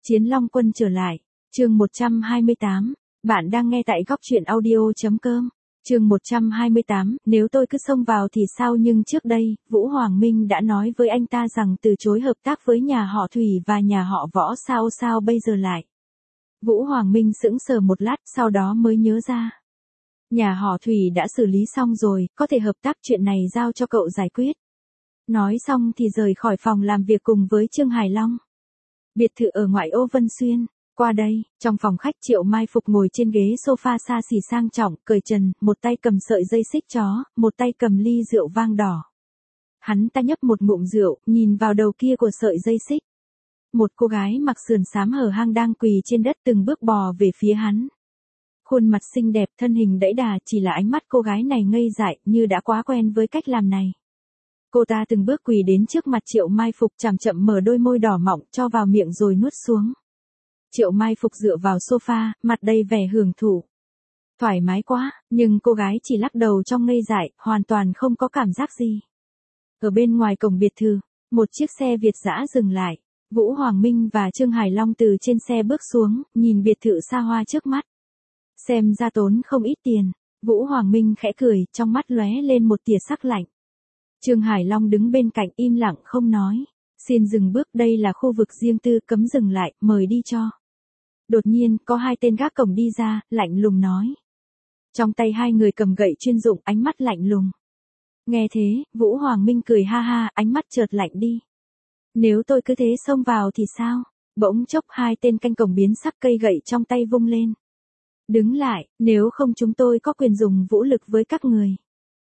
Chiến Long Quân trở lại. Chương 128. Bạn đang nghe tại góc truyện audio.com. Chương 128. Nếu tôi cứ xông vào thì sao, nhưng trước đây, Vũ Hoàng Minh đã nói với anh ta rằng từ chối hợp tác với nhà họ Thủy và nhà họ Võ, sao bây giờ lại. Vũ Hoàng Minh sững sờ một lát, sau đó mới nhớ ra. Nhà họ Thủy đã xử lý xong rồi, có thể hợp tác, chuyện này giao cho cậu giải quyết. Nói xong thì rời khỏi phòng làm việc cùng với Trương Hải Long. Biệt thự ở ngoại ô Vân Xuyên. Qua đây, trong phòng khách, Triệu Mai Phục ngồi trên ghế sofa xa xỉ sang trọng, cởi trần, một tay cầm sợi dây xích chó, một tay cầm ly rượu vang đỏ. Hắn ta nhấp một ngụm rượu, nhìn vào đầu kia của sợi dây xích. Một cô gái mặc sườn xám hở hang đang quỳ trên đất từng bước bò về phía hắn. Khuôn mặt xinh đẹp, thân hình đẫy đà, chỉ là ánh mắt cô gái này ngây dại, như đã quá quen với cách làm này. Cô ta từng bước quỳ đến trước mặt Triệu Mai Phục, chậm chậm mở đôi môi đỏ mọng cho vào miệng rồi nuốt xuống. Triệu Mai Phục dựa vào sofa, mặt đầy vẻ hưởng thụ. Thoải mái quá, nhưng cô gái chỉ lắc đầu trong ngây dại, hoàn toàn không có cảm giác gì. Ở bên ngoài cổng biệt thự, một chiếc xe Việt dã dừng lại. Vũ Hoàng Minh và Trương Hải Long từ trên xe bước xuống, nhìn biệt thự xa hoa trước mắt. Xem ra tốn không ít tiền. Vũ Hoàng Minh khẽ cười, trong mắt lóe lên một tia sắc lạnh. Trương Hải Long đứng bên cạnh im lặng không nói. Xin dừng bước, đây là khu vực riêng tư, cấm dừng lại, mời đi cho. Đột nhiên, có hai tên gác cổng đi ra, lạnh lùng nói. Trong tay hai người cầm gậy chuyên dụng, ánh mắt lạnh lùng. Nghe thế, Vũ Hoàng Minh cười ha ha, ánh mắt chợt lạnh đi. Nếu tôi cứ thế xông vào thì sao? Bỗng chốc hai tên canh cổng biến sắc, cây gậy trong tay vung lên. Đứng lại, nếu không chúng tôi có quyền dùng vũ lực với các người.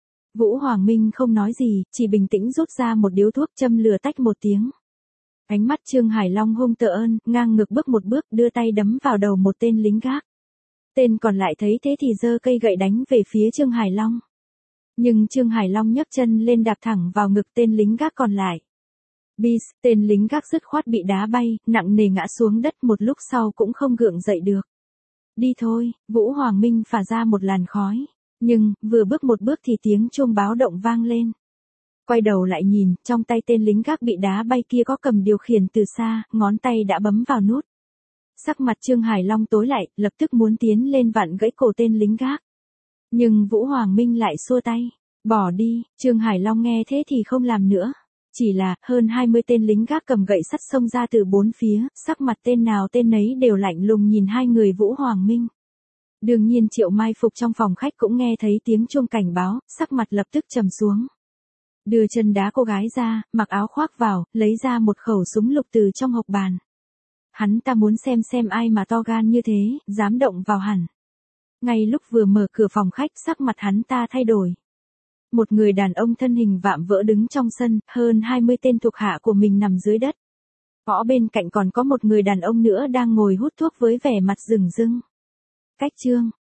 Vũ Hoàng Minh không nói gì, chỉ bình tĩnh rút ra một điếu thuốc, châm lửa tách một tiếng. Ánh mắt Trương Hải Long hung tợn, ngang ngược bước một bước, đưa tay đấm vào đầu một tên lính gác. Tên còn lại thấy thế thì giơ cây gậy đánh về phía Trương Hải Long. Nhưng Trương Hải Long nhấc chân lên đạp thẳng vào ngực tên lính gác còn lại. Bis, tên lính gác dứt khoát bị đá bay, nặng nề ngã xuống đất, một lúc sau cũng không gượng dậy được. Đi thôi, Vũ Hoàng Minh phả ra một làn khói. Nhưng, vừa bước một bước thì tiếng chuông báo động vang lên. Quay đầu lại nhìn, trong tay tên lính gác bị đá bay kia có cầm điều khiển từ xa, ngón tay đã bấm vào nút. Sắc mặt Trương Hải Long tối lại, lập tức muốn tiến lên vặn gãy cổ tên lính gác. Nhưng Vũ Hoàng Minh lại xua tay. Bỏ đi. Trương Hải Long nghe thế thì không làm nữa. Chỉ là, hơn 20 tên lính gác cầm gậy sắt xông ra từ bốn phía, sắc mặt tên nào tên nấy đều lạnh lùng nhìn hai người Vũ Hoàng Minh. Đương nhiên Triệu Mai Phục trong phòng khách cũng nghe thấy tiếng chuông cảnh báo, sắc mặt lập tức trầm xuống. Đưa chân đá cô gái ra, mặc áo khoác vào, lấy ra một khẩu súng lục từ trong hộc bàn. Hắn ta muốn xem ai mà to gan như thế, dám động vào hẳn. Ngay lúc vừa mở cửa phòng khách, sắc mặt hắn ta thay đổi. Một người đàn ông thân hình vạm vỡ đứng trong sân, hơn 20 tên thuộc hạ của mình nằm dưới đất. Ở bên cạnh còn có một người đàn ông nữa đang ngồi hút thuốc với vẻ mặt rừng rưng. Cách Trương